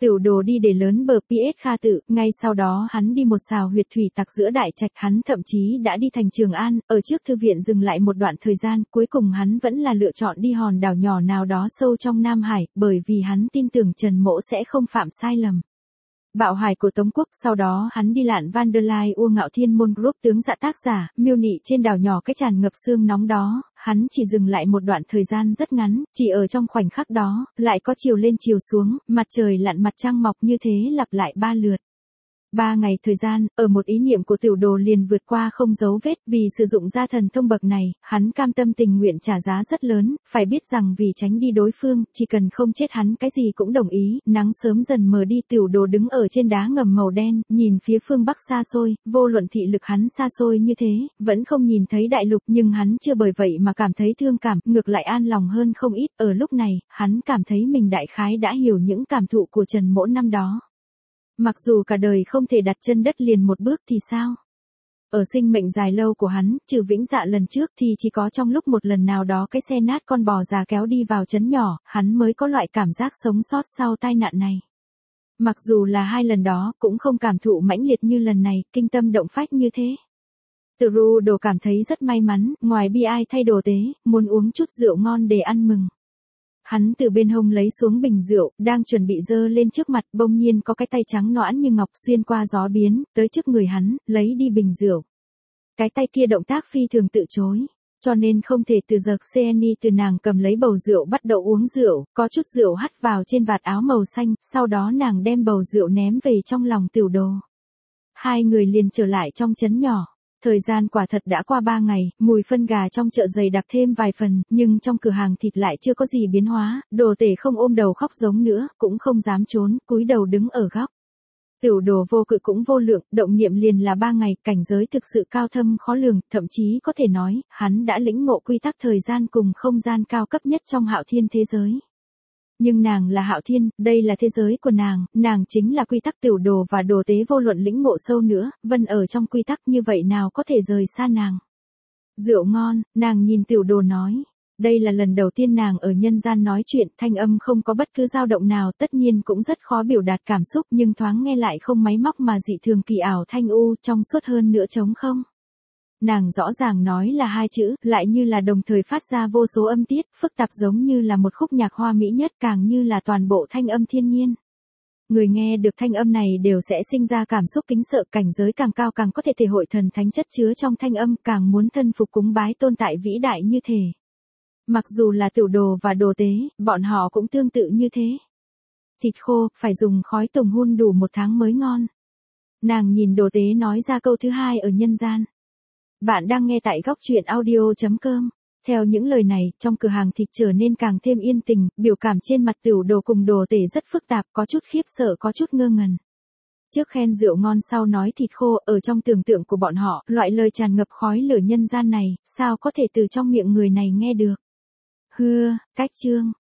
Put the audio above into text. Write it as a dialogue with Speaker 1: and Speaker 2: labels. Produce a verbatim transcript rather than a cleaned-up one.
Speaker 1: Tiểu Đồ đi để lớn bờ pê ét Kha Tự, ngay sau đó hắn đi một xào huyệt thủy tặc giữa đại trạch, hắn thậm chí đã đi thành Trường An, ở trước thư viện dừng lại một đoạn thời gian, cuối cùng hắn vẫn là lựa chọn đi hòn đảo nhỏ nào đó sâu trong Nam Hải, bởi vì hắn tin tưởng Trần Mỗ sẽ không phạm sai lầm. Bạo hải của Tống Quốc, sau đó hắn đi lặn Vanderlei Ua Ngạo Thiên Môn Group tướng dạ tác giả, miêu nị trên đảo nhỏ cái tràn ngập sương nóng đó, hắn chỉ dừng lại một đoạn thời gian rất ngắn, chỉ ở trong khoảnh khắc đó, lại có chiều lên chiều xuống, mặt trời lặn mặt trăng mọc như thế lặp lại ba lượt. Ba ngày thời gian, ở một ý niệm của Tiểu Đồ liền vượt qua không dấu vết, vì sử dụng ra thần thông bậc này, hắn cam tâm tình nguyện trả giá rất lớn, phải biết rằng vì tránh đi đối phương, chỉ cần không chết hắn cái gì cũng đồng ý. Nắng sớm dần mờ đi, Tiểu Đồ đứng ở trên đá ngầm màu đen, nhìn phía phương bắc xa xôi, vô luận thị lực hắn xa xôi như thế, vẫn không nhìn thấy đại lục, nhưng hắn chưa bởi vậy mà cảm thấy thương cảm, ngược lại an lòng hơn không ít. Ở lúc này, hắn cảm thấy mình đại khái đã hiểu những cảm thụ của Trần Mỗ năm đó. Mặc dù cả đời không thể đặt chân đất liền một bước thì sao? Ở sinh mệnh dài lâu của hắn, trừ Vĩnh Dạ lần trước thì chỉ có trong lúc một lần nào đó cái xe nát con bò già kéo đi vào trấn nhỏ, hắn mới có loại cảm giác sống sót sau tai nạn này. Mặc dù là hai lần đó, cũng không cảm thụ mãnh liệt như lần này, kinh tâm động phách như thế. Từ Ru Đồ cảm thấy rất may mắn, ngoài bi ai thay đồ tế, muốn uống chút rượu ngon để ăn mừng. Hắn từ bên hông lấy xuống bình rượu, đang chuẩn bị dơ lên trước mặt, bỗng nhiên có cái tay trắng nõn như ngọc xuyên qua gió biến, tới trước người hắn, lấy đi bình rượu. Cái tay kia động tác phi thường tự chối, cho nên không thể từ giật Xeni từ nàng cầm lấy bầu rượu bắt đầu uống rượu, có chút rượu hắt vào trên vạt áo màu xanh, sau đó nàng đem bầu rượu ném về trong lòng Tiểu Đồ. Hai người liền trở lại trong trấn nhỏ. Thời gian quả thật đã qua ba ngày, mùi phân gà trong chợ dày đặc thêm vài phần, nhưng trong cửa hàng thịt lại chưa có gì biến hóa, Đồ Tể không ôm đầu khóc giống nữa, cũng không dám trốn, cúi đầu đứng ở góc. Tiểu Đồ vô cự cũng vô lượng, động niệm liền là ba ngày, cảnh giới thực sự cao thâm khó lường, thậm chí có thể nói, hắn đã lĩnh ngộ quy tắc thời gian cùng không gian cao cấp nhất trong Hạo Thiên thế giới. Nhưng nàng là Hạo Thiên, đây là thế giới của nàng, nàng chính là quy tắc. Tiểu Đồ và Đồ Tế vô luận lĩnh ngộ sâu nữa, vẫn ở trong quy tắc, như vậy nào có thể rời xa nàng. Rượu ngon, nàng nhìn Tiểu Đồ nói. Đây là lần đầu tiên nàng ở nhân gian nói chuyện, thanh âm không có bất cứ dao động nào, tất nhiên cũng rất khó biểu đạt cảm xúc, nhưng thoáng nghe lại không máy móc mà dị thường kỳ ảo thanh u, trong suốt hơn nữa trống không. Nàng rõ ràng nói là hai chữ, lại như là đồng thời phát ra vô số âm tiết, phức tạp giống như là một khúc nhạc hoa mỹ nhất, càng như là toàn bộ thanh âm thiên nhiên. Người nghe được thanh âm này đều sẽ sinh ra cảm xúc kính sợ, cảnh giới càng cao càng có thể thể hội thần thánh chất chứa trong thanh âm, càng muốn thân phục cúng bái tôn tại vĩ đại như thể. Mặc dù là Tiểu Đồ và Đồ Tế, bọn họ cũng tương tự như thế. Thịt khô, phải dùng khói tùng hun đủ một tháng mới ngon. Nàng nhìn Đồ Tế nói ra câu thứ hai ở nhân gian. Bạn đang nghe tại góc truyện audio chấm com. Theo những lời này, trong cửa hàng thịt trở nên càng thêm yên tình, biểu cảm trên mặt Tiểu Đồ cùng Đồ Tể rất phức tạp, có chút khiếp sợ, có chút ngơ ngẩn. Trước khen rượu ngon sau nói thịt khô, ở trong tưởng tượng của bọn họ, loại lời tràn ngập khói lửa nhân gian này, sao có thể từ trong miệng người này nghe được. Hưa, cách chương.